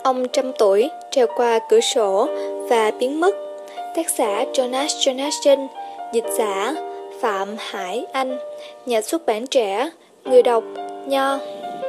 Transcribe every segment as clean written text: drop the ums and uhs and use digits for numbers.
Ông trăm tuổi trèo qua cửa sổ và biến mất. Tác giả Jonas Jonasson, dịch giả Phạm Hải Anh, nhà xuất bản Trẻ, người đọc Nho.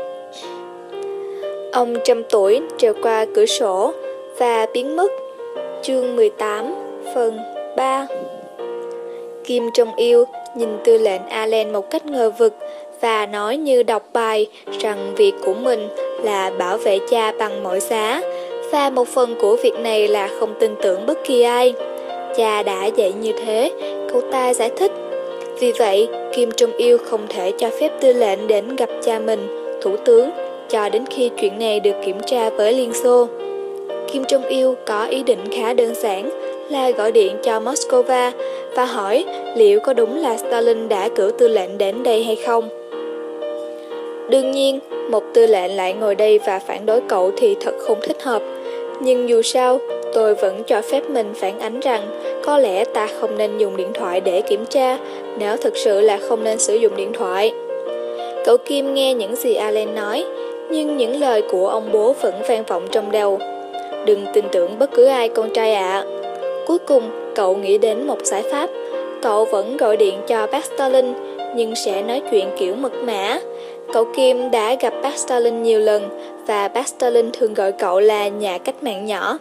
Ông trăm tuổi trèo qua cửa sổ và biến mất. Chương 18, phần 3. Kim Jong-il nhìn tư lệnh Allen một cách ngờ vực và nói như đọc bài rằng việc của mình là bảo vệ cha bằng mọi giá, và một phần của việc này là không tin tưởng bất kỳ ai. Cha đã dạy như thế, cậu ta giải thích. Vì vậy, Kim Jong-il không thể cho phép tư lệnh đến gặp cha mình, thủ tướng, cho đến khi chuyện này được kiểm tra với Liên Xô. Kim Jong-il có ý định khá đơn giản là gọi điện cho Moscow và hỏi liệu có đúng là Stalin đã cử tư lệnh đến đây hay không. Đương nhiên, một tư lệnh lại ngồi đây và phản đối cậu thì thật không thích hợp. Nhưng dù sao, tôi vẫn cho phép mình phản ánh rằng có lẽ ta không nên dùng điện thoại để kiểm tra, nếu thực sự là không nên sử dụng điện thoại. Cậu Kim nghe những gì Allen nói, nhưng những lời của ông bố vẫn vang vọng trong đầu. Đừng tin tưởng bất cứ ai, con trai ạ. Cuối cùng, cậu nghĩ đến một giải pháp. Cậu vẫn gọi điện cho bác Stalin, nhưng sẽ nói chuyện kiểu mật mã. Cậu Kim đã gặp bác Stalin nhiều lần, và bác Stalin thường gọi cậu là nhà cách mạng nhỏ.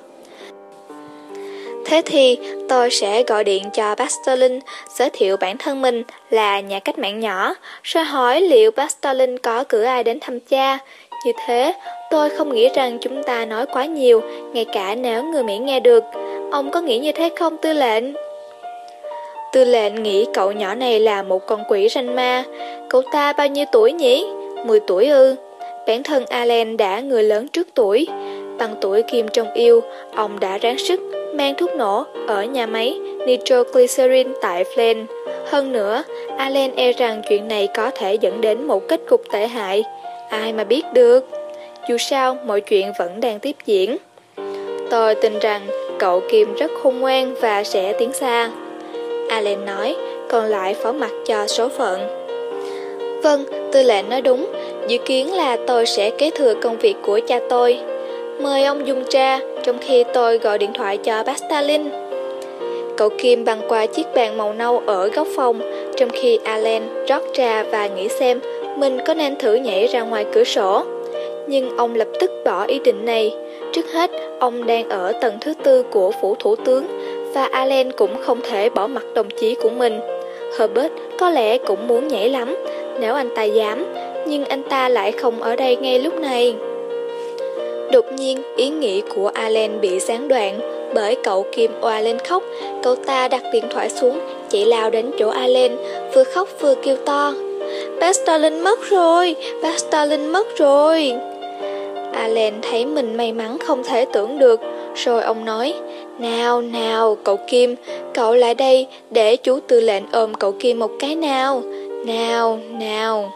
Thế thì tôi sẽ gọi điện cho bác Stalin, giới thiệu bản thân mình là nhà cách mạng nhỏ, rồi hỏi liệu bác Stalin có cử ai đến thăm cha. Như thế, tôi không nghĩ rằng chúng ta nói quá nhiều, ngay cả nếu người Mỹ nghe được. Ông có nghĩ như thế không, tư lệnh? Tư lệnh nghĩ cậu nhỏ này là một con quỷ ranh ma. Cậu ta bao nhiêu tuổi nhỉ? 10 tuổi ư? Bản thân Allen đã người lớn trước tuổi. Bằng tuổi Kim Jong-il, ông đã ráng sức mang thuốc nổ ở nhà máy nitroglycerin tại Flint. Hơn nữa, Allen e rằng chuyện này có thể dẫn đến một kết cục tệ hại. Ai mà biết được. Dù sao, mọi chuyện vẫn đang tiếp diễn. Tôi tin rằng cậu Kim rất khôn ngoan và sẽ tiến xa. Allen nói, còn lại phó mặc cho số phận. Vâng, tư lệnh nói đúng. Dự kiến là tôi sẽ kế thừa công việc của cha tôi. Mời ông dùng trà, trong khi tôi gọi điện thoại cho bác Stalin. Cậu Kim băng qua chiếc bàn màu nâu ở góc phòng, trong khi Allen rót trà và nghĩ xem mình có nên thử nhảy ra ngoài cửa sổ. Nhưng ông lập tức bỏ ý định này. Trước hết, ông đang ở tầng thứ 4 của phủ thủ tướng, và Allen cũng không thể bỏ mặc đồng chí của mình. Herbert có lẽ cũng muốn nhảy lắm, nếu anh ta dám, nhưng anh ta lại không ở đây ngay lúc này. Đột nhiên, ý nghĩ của Allen bị gián đoạn bởi cậu Kim òa lên khóc. Cậu ta đặt điện thoại xuống, chạy lao đến chỗ Allen, vừa khóc vừa kêu to. Bác Stalin mất rồi! Bác Stalin mất rồi! Allen thấy mình may mắn không thể tưởng được, rồi ông nói, nào, cậu Kim, cậu lại đây để chú tư lệnh ôm cậu Kim một cái nào. Nào.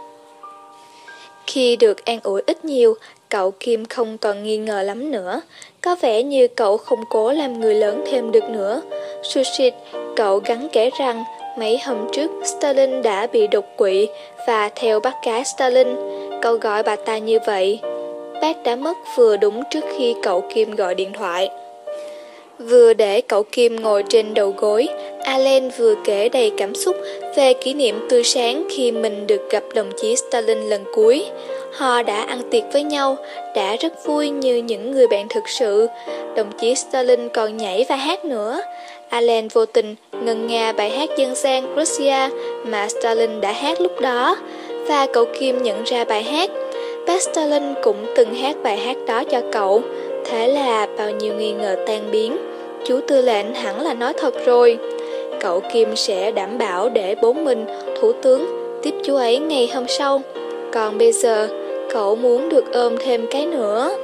Khi được an ủi ít nhiều, cậu Kim không còn nghi ngờ lắm nữa. Có vẻ như cậu không cố làm người lớn thêm được nữa. Sushit, cậu gắn kể rằng mấy hôm trước Stalin đã bị đột quỵ và theo bác gái Stalin. Cậu gọi bà ta như vậy. Bác đã mất vừa đúng trước khi cậu Kim gọi điện thoại. Vừa để cậu Kim ngồi trên đầu gối, Allen vừa kể đầy cảm xúc về kỷ niệm tươi sáng khi mình được gặp đồng chí Stalin lần cuối. Họ đã ăn tiệc với nhau, đã rất vui như những người bạn thực sự. Đồng chí Stalin còn nhảy và hát nữa. Allen vô tình ngân nga bài hát dân gian Russia mà Stalin đã hát lúc đó, và cậu Kim nhận ra bài hát. Bác Stalin cũng từng hát bài hát đó cho cậu. Thế là bao nhiêu nghi ngờ tan biến. Chú tư lệnh hẳn là nói thật rồi. Cậu Kim sẽ đảm bảo để bố mình, thủ tướng, tiếp chú ấy ngày hôm sau. Còn bây giờ, cậu muốn được ôm thêm cái nữa.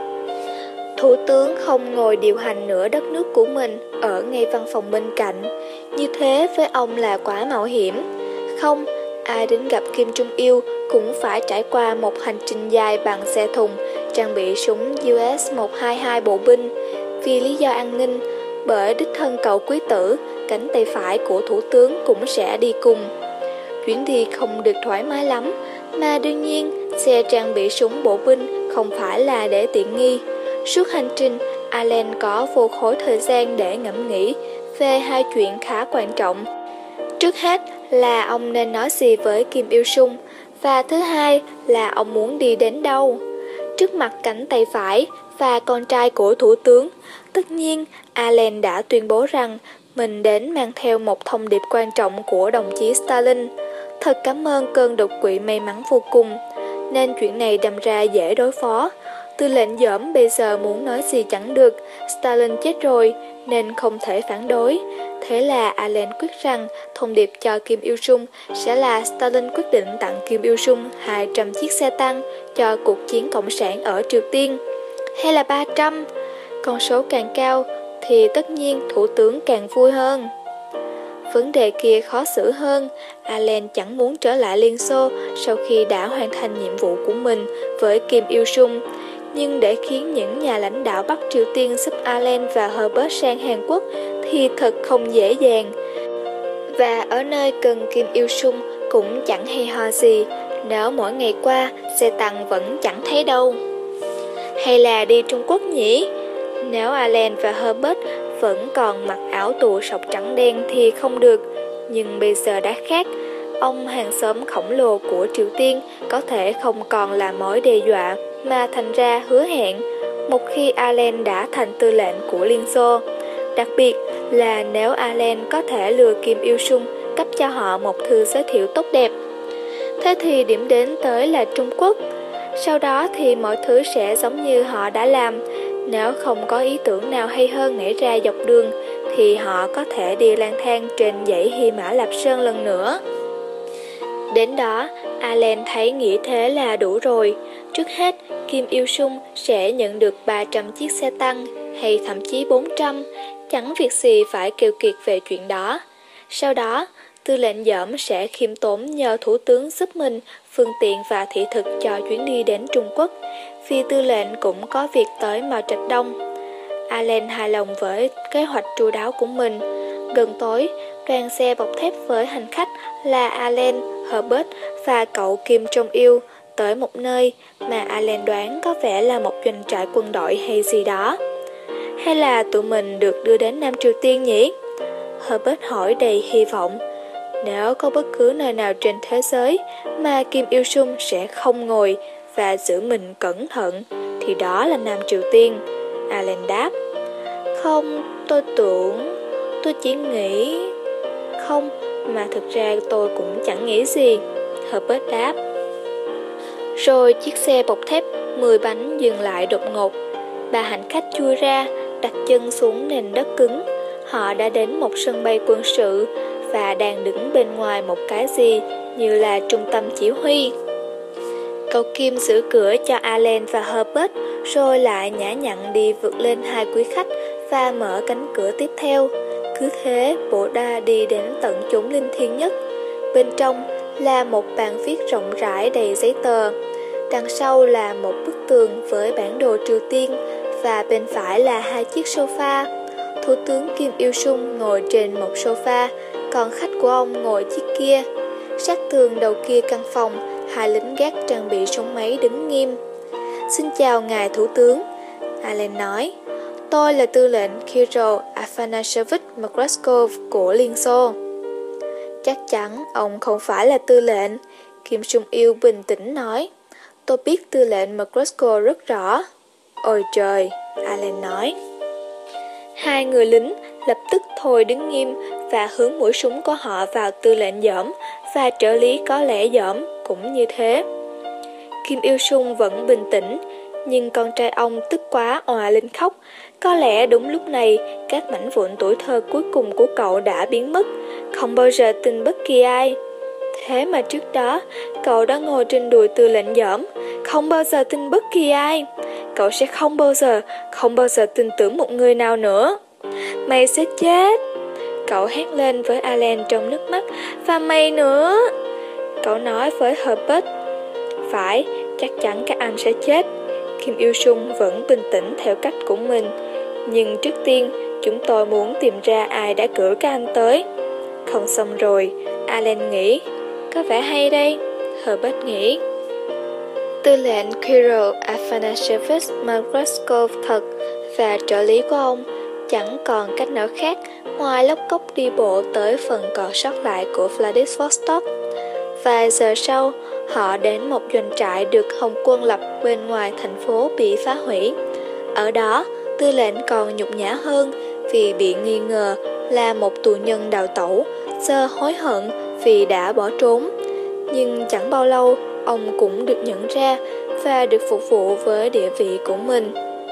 Thủ tướng không ngồi điều hành nửa đất nước của mình ở ngay văn phòng bên cạnh. Như thế với ông là quá mạo hiểm. Không, ai đến gặp Kim Jong-il cũng phải trải qua một hành trình dài bằng xe thùng, trang bị súng US-122 bộ binh. Vì lý do an ninh, bởi đích thân cậu quý tử, cánh tay phải của thủ tướng cũng sẽ đi cùng. Chuyến đi không được thoải mái lắm, mà đương nhiên xe trang bị súng bộ binh không phải là để tiện nghi. Suốt hành trình, Allen có vô khối thời gian để ngẫm nghĩ về hai chuyện khá quan trọng. Trước hết là ông nên nói gì với Kim Il Sung, và thứ hai là ông muốn đi đến đâu. Trước mặt cánh tay phải và con trai của thủ tướng, tất nhiên Allen đã tuyên bố rằng mình đến mang theo một thông điệp quan trọng của đồng chí Stalin. Thật cảm ơn cơn đột quỵ may mắn vô cùng, nên chuyện này đâm ra dễ đối phó. Tư lệnh Dõm bây giờ muốn nói gì chẳng được, Stalin chết rồi nên không thể phản đối. Thế là Allen quyết rằng thông điệp cho Kim Il Sung sẽ là Stalin quyết định tặng Kim Il Sung 200 chiếc xe tăng cho cuộc chiến cộng sản ở Triều Tiên. Hay là 300? Con số càng cao thì tất nhiên thủ tướng càng vui hơn. Vấn đề kia khó xử hơn, Allen chẳng muốn trở lại Liên Xô sau khi đã hoàn thành nhiệm vụ của mình với Kim Il Sung. Nhưng để khiến những nhà lãnh đạo Bắc Triều Tiên giúp Allen và Herbert sang Hàn Quốc thì thật không dễ dàng. Và ở nơi cần Kim Il Sung cũng chẳng hay ho gì, nếu mỗi ngày qua xe tăng vẫn chẳng thấy đâu. Hay là đi Trung Quốc nhỉ? Nếu Allen và Herbert vẫn còn mặc áo tù sọc trắng đen thì không được, nhưng bây giờ đã khác. Ông hàng xóm khổng lồ của Triều Tiên có thể không còn là mối đe dọa, mà thành ra hứa hẹn một khi Allen đã thành tư lệnh của Liên Xô. Đặc biệt là nếu Allen có thể lừa Kim Il Sung cấp cho họ một thư giới thiệu tốt đẹp. Thế thì điểm đến tới là Trung Quốc. Sau đó thì mọi thứ sẽ giống như họ đã làm. Nếu không có ý tưởng nào hay hơn nảy ra dọc đường thì họ có thể đi lang thang trên dãy Hy Mã Lạp Sơn lần nữa. Đến đó, Allen thấy nghĩ thế là đủ rồi. Trước hết, Kim Il Sung sẽ nhận được 300 chiếc xe tăng hay thậm chí 400, chẳng việc gì phải kêu kiệt về chuyện đó. Sau đó, tư lệnh Dõm sẽ khiêm tốn nhờ thủ tướng giúp mình phương tiện và thị thực cho chuyến đi đến Trung Quốc, vì tư lệnh cũng có việc tới Mao Trạch Đông. Allen hài lòng với kế hoạch chu đáo của mình. Gần tối, đoàn xe bọc thép với hành khách là Allen, Herbert và cậu Kim Jong-il tới một nơi mà Allen đoán có vẻ là một doanh trại quân đội hay gì đó. Hay là tụi mình được đưa đến Nam Triều Tiên nhỉ? Herbert hỏi đầy hy vọng. Nếu có bất cứ nơi nào trên thế giới mà Kim Il Sung sẽ không ngồi và giữ mình cẩn thận thì đó là Nam Triều Tiên, Allen đáp. Không, tôi chỉ nghĩ... Không, mà thực ra tôi cũng chẳng nghĩ gì, Herbert đáp. Rồi chiếc xe bọc thép 10 bánh dừng lại đột ngột. Ba hành khách chui ra, đặt chân xuống nền đất cứng. Họ đã đến một sân bay quân sự và đang đứng bên ngoài một cái gì như là trung tâm chỉ huy. Cậu Kim giữ cửa cho Allen và Herbert, rồi lại nhã nhặn đi vượt lên hai quý khách và mở cánh cửa tiếp theo. Cứ thế bộ đa đi đến tận chốn linh thiêng nhất. Bên trong là một bàn viết rộng rãi đầy giấy tờ. Đằng sau là một bức tường với bản đồ Triều Tiên và bên phải là hai chiếc sofa. Thủ tướng Kim Il Sung ngồi trên một sofa, còn khách của ông ngồi chiếc kia. Sát tường đầu kia căn phòng, hai lính gác trang bị súng máy đứng nghiêm. Xin chào ngài thủ tướng, Allen nói. Tôi là tư lệnh Kirill Afanasevich Makraskov của Liên Xô. Chắc chắn ông không phải là tư lệnh, Kim Jong-il bình tĩnh nói. Tôi biết tư lệnh Makraskov rất rõ. Ôi trời, Allen nói. Hai người lính lập tức thôi đứng nghiêm và hướng mũi súng của họ vào tư lệnh Dõm, và trợ lý có lẽ Dõm cũng như thế. Kim Il Sung vẫn bình tĩnh, nhưng con trai ông tức quá òa lên khóc. Có lẽ đúng lúc này, các mảnh vụn tuổi thơ cuối cùng của cậu đã biến mất, không bao giờ tin bất kỳ ai. Thế mà trước đó, cậu đã ngồi trên đùi tư lệnh Dõm, không bao giờ tin bất kỳ ai. Cậu sẽ không bao giờ tin tưởng một người nào nữa. Mày sẽ chết, cậu hét lên với Allen trong nước mắt, và mày nữa. Cậu nói với Herbert, phải, chắc chắn các anh sẽ chết. Kim Il Sung vẫn bình tĩnh theo cách của mình. Nhưng trước tiên, chúng tôi muốn tìm ra ai đã cử các anh tới. Không xong rồi, Allen nghĩ. Có vẻ hay đây, Herbert nghĩ. Tư lệnh Kirill Afanasievich Makreskov thật và trợ lý của ông chẳng còn cách nào khác ngoài lóc cóc đi bộ tới phần còn sót lại của Vladivostok. Vài giờ sau, họ đến một doanh trại được Hồng quân lập bên ngoài thành phố bị phá hủy. Ở đó, tư lệnh còn nhục nhã hơn vì bị nghi ngờ là một tù nhân đào tẩu, giờ hối hận vì đã bỏ trốn. Nhưng chẳng bao lâu, ông cũng được nhận ra và được phục vụ với địa vị của mình.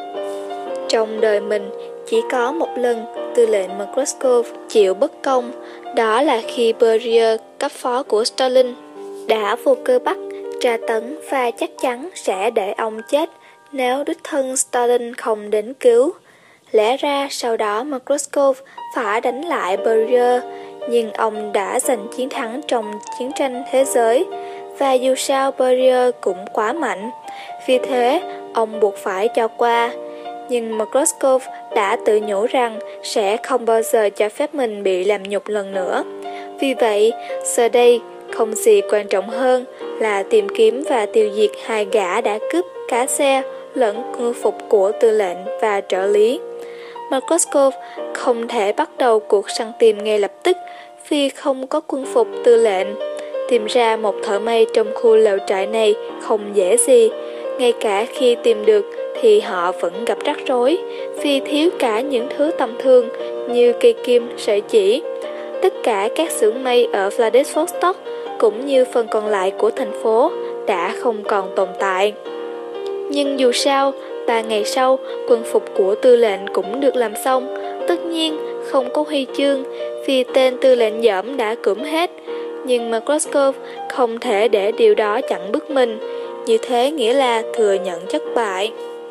Trong đời mình, chỉ có một lần tư lệnh Makreskov chịu bất công, đó là khi Beria, cấp phó của Stalin, đã vô cơ bắt, tra tấn và chắc chắn sẽ để ông chết nếu đích thân Stalin không đến cứu. Lẽ ra sau đó Makreskov phải đánh lại Beria, nhưng ông đã giành chiến thắng trong chiến tranh thế giới, và dù sao Beria cũng quá mạnh, vì thế ông buộc phải cho qua. Nhưng Makreskov đã tự nhủ rằng sẽ không bao giờ cho phép mình bị làm nhục lần nữa. Vì vậy, giờ đây không gì quan trọng hơn là tìm kiếm và tiêu diệt hai gã đã cướp cả xe lẫn quân phục của tư lệnh và trợ lý. Makreskov không thể bắt đầu cuộc săn tìm ngay lập tức vì không có quân phục tư lệnh. Tìm ra một thợ may trong khu lều trại này không dễ gì. Ngay cả khi tìm được thì họ vẫn gặp rắc rối vì thiếu cả những thứ tầm thường như cây kim, sợi chỉ. Tất cả các xưởng may ở Vladivostok cũng như phần còn lại của thành phố đã không còn tồn tại. Nhưng dù sao, 3 ngày sau, quân phục của tư lệnh cũng được làm xong. Tất nhiên không có huy chương vì tên tư lệnh dởm đã cưỡng hết. Nhưng Makreskov không thể để điều đó chặn bước mình. Như thế nghĩa là thừa nhận thất bại.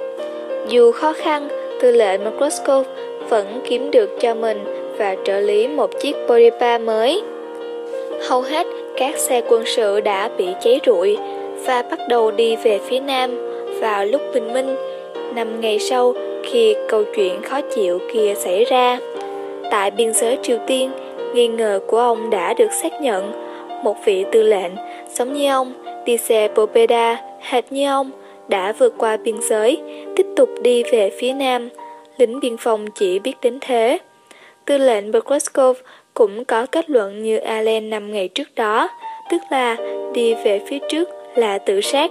Dù khó khăn, tư lệnh Makreskov vẫn kiếm được cho mình và trợ lý một chiếc Boripa mới. Hầu hết các xe quân sự đã bị cháy rụi và bắt đầu đi về phía nam vào lúc bình minh, 5 ngày sau khi câu chuyện khó chịu kia xảy ra. Tại biên giới Triều Tiên, nghi ngờ của ông đã được xác nhận. Một vị tư lệnh, giống như ông, đi xe Pobeda, hệt như ông, đã vượt qua biên giới, tiếp tục đi về phía nam. Lính biên phòng chỉ biết đến thế. Tư lệnh Makreskov cũng có kết luận như Allen 5 ngày trước đó, tức là đi về phía trước là tự sát.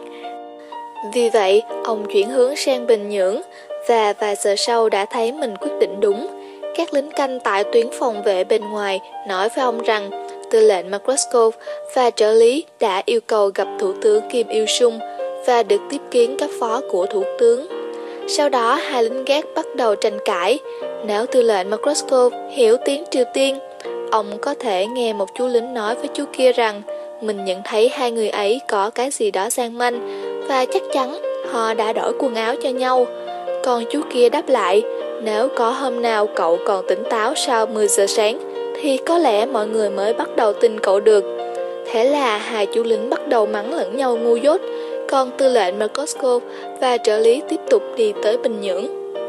Vì vậy, ông chuyển hướng sang Bình Nhưỡng và vài giờ sau đã thấy mình quyết định đúng. Các lính canh tại tuyến phòng vệ bên ngoài nói với ông rằng tư lệnh Makreskov và trợ lý đã yêu cầu gặp Thủ tướng Kim Il-sung và được tiếp kiến cấp phó của Thủ tướng. Sau đó, hai lính gác bắt đầu tranh cãi. Nếu tư lệnh Makreskov hiểu tiếng Triều Tiên, ông có thể nghe một chú lính nói với chú kia rằng mình nhận thấy hai người ấy có cái gì đó gian manh và chắc chắn họ đã đổi quần áo cho nhau. Còn chú kia đáp lại, nếu có hôm nào cậu còn tỉnh táo sau 10 giờ sáng thì có lẽ mọi người mới bắt đầu tin cậu được. Thế là hai chú lính bắt đầu mắng lẫn nhau ngu dốt, còn tư lệnh Makreskov và trợ lý tiếp tục đi tới Bình Nhưỡng.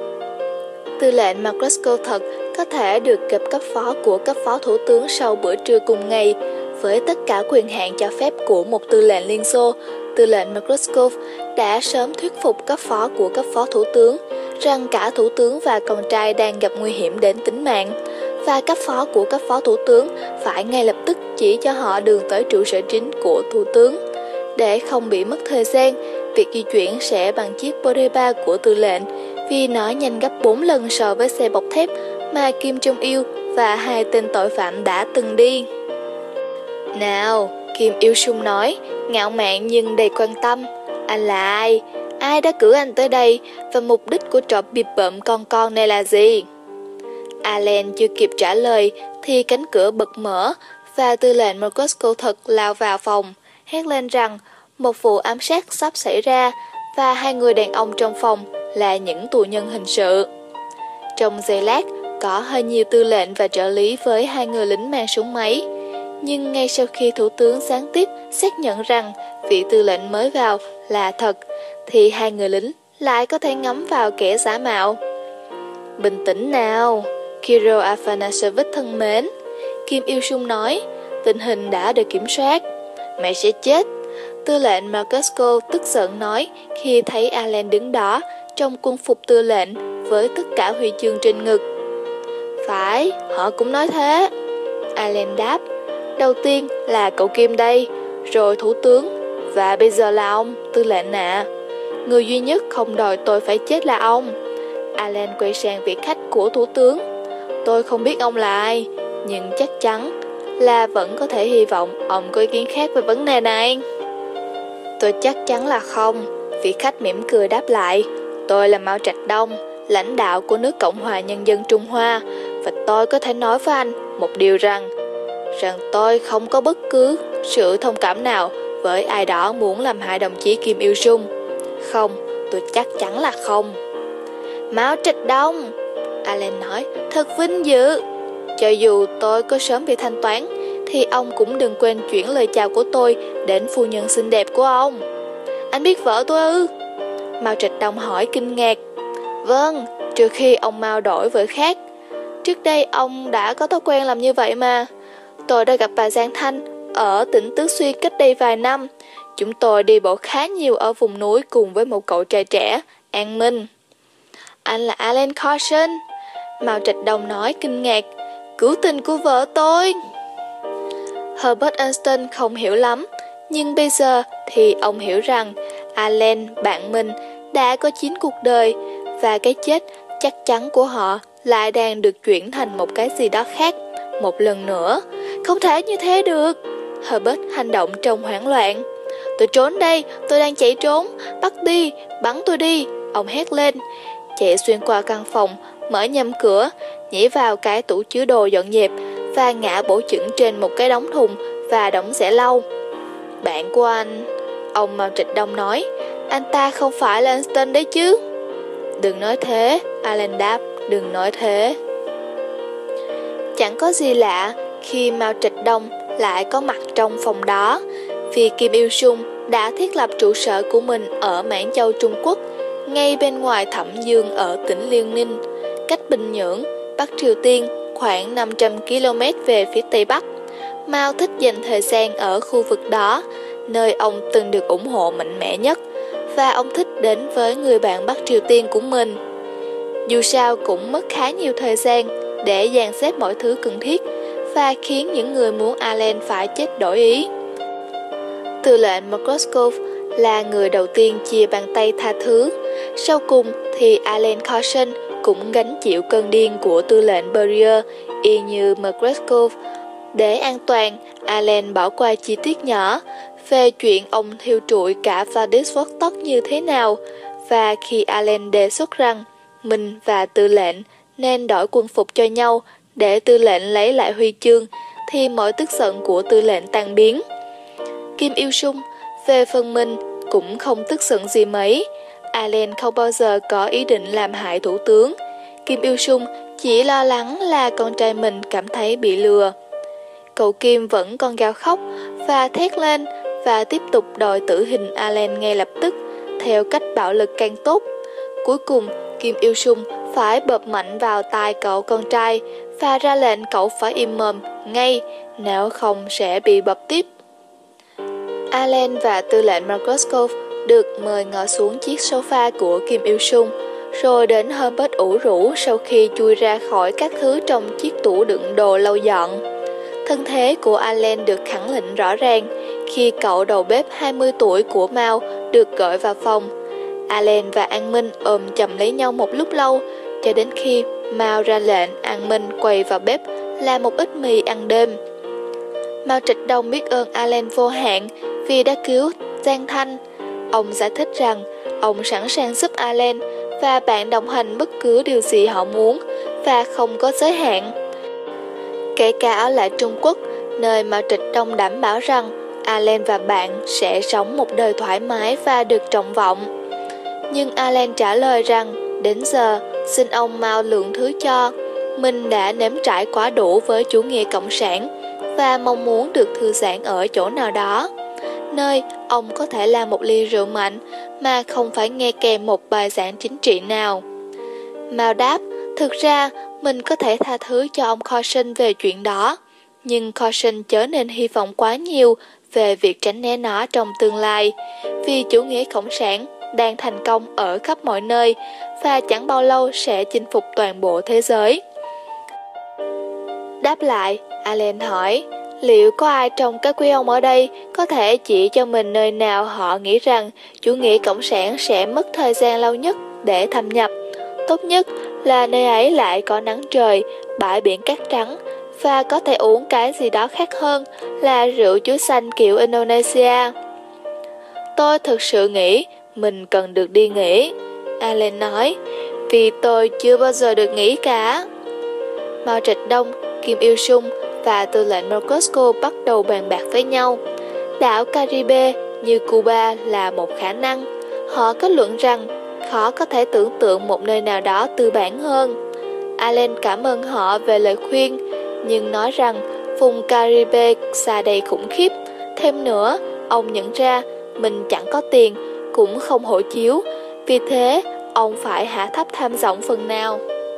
Tư lệnh Makreskov thật có thể được gặp cấp phó của cấp phó thủ tướng sau bữa trưa cùng ngày. Với tất cả quyền hạn cho phép của một tư lệnh Liên Xô, tư lệnh Makreskov đã sớm thuyết phục cấp phó của cấp phó thủ tướng rằng cả thủ tướng và con trai đang gặp nguy hiểm đến tính mạng, và cấp phó của cấp phó thủ tướng phải ngay lập tức chỉ cho họ đường tới trụ sở chính của thủ tướng. Để không bị mất thời gian, việc di chuyển sẽ bằng chiếc Boripa của tư lệnh vì nó nhanh gấp 4 lần so với xe bọc thép mà Kim Jong-il và hai tên tội phạm đã từng đi. Nào, Kim Il-sung nói, ngạo mạn nhưng đầy quan tâm. Anh là ai? Ai đã cử anh tới đây? Và mục đích của trò bịp bợm con này là gì? Allen chưa kịp trả lời thì cánh cửa bật mở và tư lệnh Makreskov thật lao vào phòng, hét lên rằng một vụ ám sát sắp xảy ra và hai người đàn ông trong phòng là những tù nhân hình sự. Trong giây lát, có hơi nhiều tư lệnh và trợ lý với hai người lính mang súng máy. Nhưng ngay sau khi thủ tướng gián tiếp xác nhận rằng vị tư lệnh mới vào là thật, thì hai người lính lại có thể ngắm vào kẻ giả mạo. Bình tĩnh nào, Kirill Afanasievich thân mến, Kim Il-sung nói, tình hình đã được kiểm soát. Mẹ sẽ chết. Tư lệnh Marcusco tức giận nói khi thấy Allen đứng đó trong quân phục tư lệnh với tất cả huy chương trên ngực. Phải, họ cũng nói thế. Allen đáp. Đầu tiên là cậu Kim đây, rồi thủ tướng, và bây giờ là ông, tư lệnh ạ. Người duy nhất không đòi tôi phải chết là ông. Allen quay sang vị khách của thủ tướng. Tôi không biết ông là ai, nhưng chắc chắn là vẫn có thể hy vọng ông có ý kiến khác về vấn đề này. Tôi chắc chắn là không, vị khách mỉm cười đáp lại. Tôi là Mao Trạch Đông, lãnh đạo của nước Cộng hòa Nhân dân Trung Hoa, và tôi có thể nói với anh một điều rằng tôi không có bất cứ sự thông cảm nào với ai đó muốn làm hại đồng chí Kim Il Sung. Không, tôi chắc chắn là không. Mao Trạch Đông, Allen nói, thật vinh dự. Cho dù tôi có sớm bị thanh toán, thì ông cũng đừng quên chuyển lời chào của tôi đến phu nhân xinh đẹp của ông. Anh biết vợ tôi ư? Mao Trạch Đông hỏi kinh ngạc. Vâng, trừ khi ông Mao đổi vợ khác. Trước đây ông đã có thói quen làm như vậy mà. Tôi đã gặp bà Giang Thanh ở tỉnh Tứ Xuyên cách đây vài năm. Chúng tôi đi bộ khá nhiều ở vùng núi cùng với một cậu trai trẻ, An Minh. Anh là Alan Carson, Mao Trạch Đông nói kinh ngạc. Cứu tình của vợ tôi. Herbert Einstein không hiểu lắm, nhưng bây giờ thì ông hiểu rằng Alan, bạn mình, đã có 9 cuộc đời, và cái chết chắc chắn của họ lại đang được chuyển thành một cái gì đó khác một lần nữa. Không thể như thế được. Herbert hành động trong hoảng loạn. Tôi trốn đây, tôi đang chạy trốn. Bắt đi, bắn tôi đi, ông hét lên. Chạy xuyên qua căn phòng, mở nhầm cửa, nhảy vào cái tủ chứa đồ dọn dẹp và ngã bổ chững trên một cái đống thùng và đống xẻ lau. Bạn của anh, ông Mao Trạch Đông nói, anh ta không phải là Einstein đấy chứ. Đừng nói thế, Alan đáp, đừng nói thế. Chẳng có gì lạ khi Mao Trạch Đông lại có mặt trong phòng đó, vì Kim Il Sung đã thiết lập trụ sở của mình ở Mãn Châu Trung Quốc, ngay bên ngoài Thẩm Dương ở tỉnh Liêu Ninh, cách Bình Nhưỡng, Bắc Triều Tiên khoảng 500 km về phía Tây Bắc. Mao thích dành thời gian ở khu vực đó, nơi ông từng được ủng hộ mạnh mẽ nhất, và ông thích đến với người bạn Bắc Triều Tiên của mình. Dù sao cũng mất khá nhiều thời gian để dàn xếp mọi thứ cần thiết và khiến những người muốn Allen phải chết đổi ý. Tư lệnh Markov là người đầu tiên chia bàn tay tha thứ. Sau cùng thì Alan Carson cũng gánh chịu cơn điên của tư lệnh Beria y như Markov. Để an toàn, Alan bỏ qua chi tiết nhỏ về chuyện ông thiêu trụi cả Vladivostok như thế nào, và khi Alan đề xuất rằng mình và tư lệnh nên đổi quân phục cho nhau để tư lệnh lấy lại huy chương, thì mọi tức giận của tư lệnh tan biến. Kim Il Sung về phần mình cũng không tức giận gì mấy. Alan không bao giờ có ý định làm hại thủ tướng. Kim Il Sung chỉ lo lắng là con trai mình cảm thấy bị lừa. Cậu Kim vẫn còn gào khóc và thét lên và tiếp tục đòi tử hình Alan ngay lập tức, theo cách bạo lực càng tốt. Cuối cùng, Kim Il Sung phải bợp mạnh vào tai cậu con trai và ra lệnh cậu phải im mồm ngay, nếu không sẽ bị bập tiếp. Alan và tư lệnh Markov được mời ngồi xuống chiếc sofa của Kim Il Sung, rồi đến Herbert ủ rũ sau khi chui ra khỏi các thứ trong chiếc tủ đựng đồ lau dọn. Thân thế của Alan được khẳng định rõ ràng khi cậu đầu bếp 20 tuổi của Mao được gọi vào phòng. Alan và An Minh ôm chầm lấy nhau một lúc lâu, cho đến khi Mao ra lệnh An Minh quay vào bếp làm một ít mì ăn đêm. Mao Trạch Đông biết ơn Alan vô hạn vì đã cứu Giang Thanh. Ông giải thích rằng ông sẵn sàng giúp Alan và bạn đồng hành bất cứ điều gì họ muốn và không có giới hạn. Kể cả ở lại Trung Quốc, nơi Mao Trạch Đông đảm bảo rằng Alan và bạn sẽ sống một đời thoải mái và được trọng vọng. Nhưng Alan trả lời rằng đến giờ xin ông Mao lượng thứ cho, mình đã nếm trải quá đủ với chủ nghĩa cộng sản và mong muốn được thư giãn ở chỗ nào đó, nơi ông có thể làm một ly rượu mạnh mà không phải nghe kèm một bài giảng chính trị nào. Mao đáp, thực ra mình có thể tha thứ cho ông Carson về chuyện đó, nhưng Carson chớ nên hy vọng quá nhiều về việc tránh né nó trong tương lai, vì chủ nghĩa cộng sản đang thành công ở khắp mọi nơi và chẳng bao lâu sẽ chinh phục toàn bộ thế giới. Đáp lại, Allen hỏi, liệu có ai trong các quý ông ở đây có thể chỉ cho mình nơi nào họ nghĩ rằng chủ nghĩa cộng sản sẽ mất thời gian lâu nhất để thâm nhập? Tốt nhất là nơi ấy lại có nắng trời, bãi biển cát trắng và có thể uống cái gì đó khác hơn là rượu chuối xanh kiểu Indonesia. Tôi thực sự nghĩ mình cần được đi nghỉ, Allen nói, vì tôi chưa bao giờ được nghỉ cả. Mao Trạch Đông, Kim Il Sung và tư lệnh Marcosco bắt đầu bàn bạc với nhau. Đảo Caribe như Cuba là một khả năng. Họ kết luận rằng khó có thể tưởng tượng một nơi nào đó tư bản hơn. Allen cảm ơn họ về lời khuyên, nhưng nói rằng vùng Caribe xa đầy khủng khiếp. Thêm nữa, ông nhận ra mình chẳng có tiền, cũng không hộ chiếu, vì thế ông phải hạ thấp tham vọng phần nào.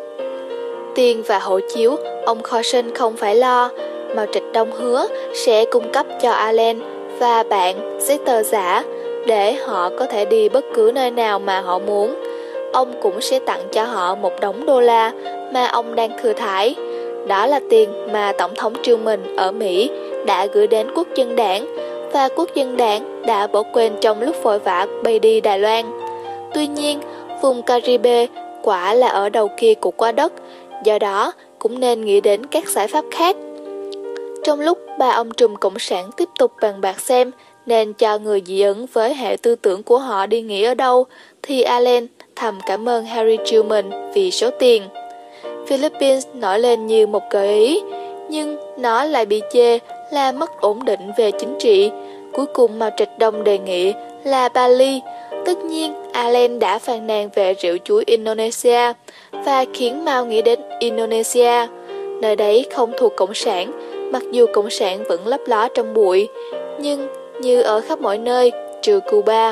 Tiền và hộ chiếu, ông Carson không phải lo. Mao Trạch Đông hứa sẽ cung cấp cho Allen và bạn giấy tờ giả để họ có thể đi bất cứ nơi nào mà họ muốn. Ông cũng sẽ tặng cho họ $1 đô mà ông đang thừa thãi. Đó là tiền mà Tổng thống Truman ở Mỹ đã gửi đến Quốc dân đảng, và Quốc dân đảng đã bỏ quên trong lúc vội vã bay đi Đài Loan. Tuy nhiên, vùng Caribe quả là ở đầu kia của quả đất, do đó cũng nên nghĩ đến các giải pháp khác. Trong lúc ba ông trùm cộng sản tiếp tục bàn bạc xem nên cho người dị ứng với hệ tư tưởng của họ đi nghỉ ở đâu, thì Allen thầm cảm ơn Harry Truman vì số tiền. Philippines nổi lên như một gợi ý, nhưng nó lại bị chê là mất ổn định về chính trị. Cuối cùng Mao Trạch Đông đề nghị là Bali. Tất nhiên, Allen đã phàn nàn về rượu chuối Indonesia và khiến Mao nghĩ đến Indonesia. Nơi đấy không thuộc Cộng sản, mặc dù Cộng sản vẫn lấp ló trong bụi, nhưng như ở khắp mọi nơi, trừ Cuba.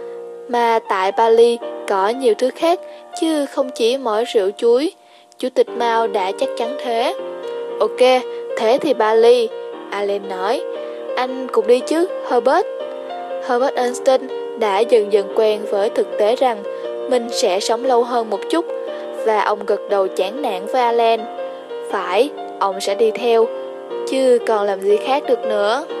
Mà tại Bali có nhiều thứ khác, chứ không chỉ mỗi rượu chuối. Chủ tịch Mao đã chắc chắn thế. Ok, thế thì Bali, Allen nói. Anh cũng đi chứ, Herbert. Herbert Einstein đã dần dần quen với thực tế rằng mình sẽ sống lâu hơn một chút, và ông gật đầu chán nản với Allen. Phải, ông sẽ đi theo, chứ còn làm gì khác được nữa.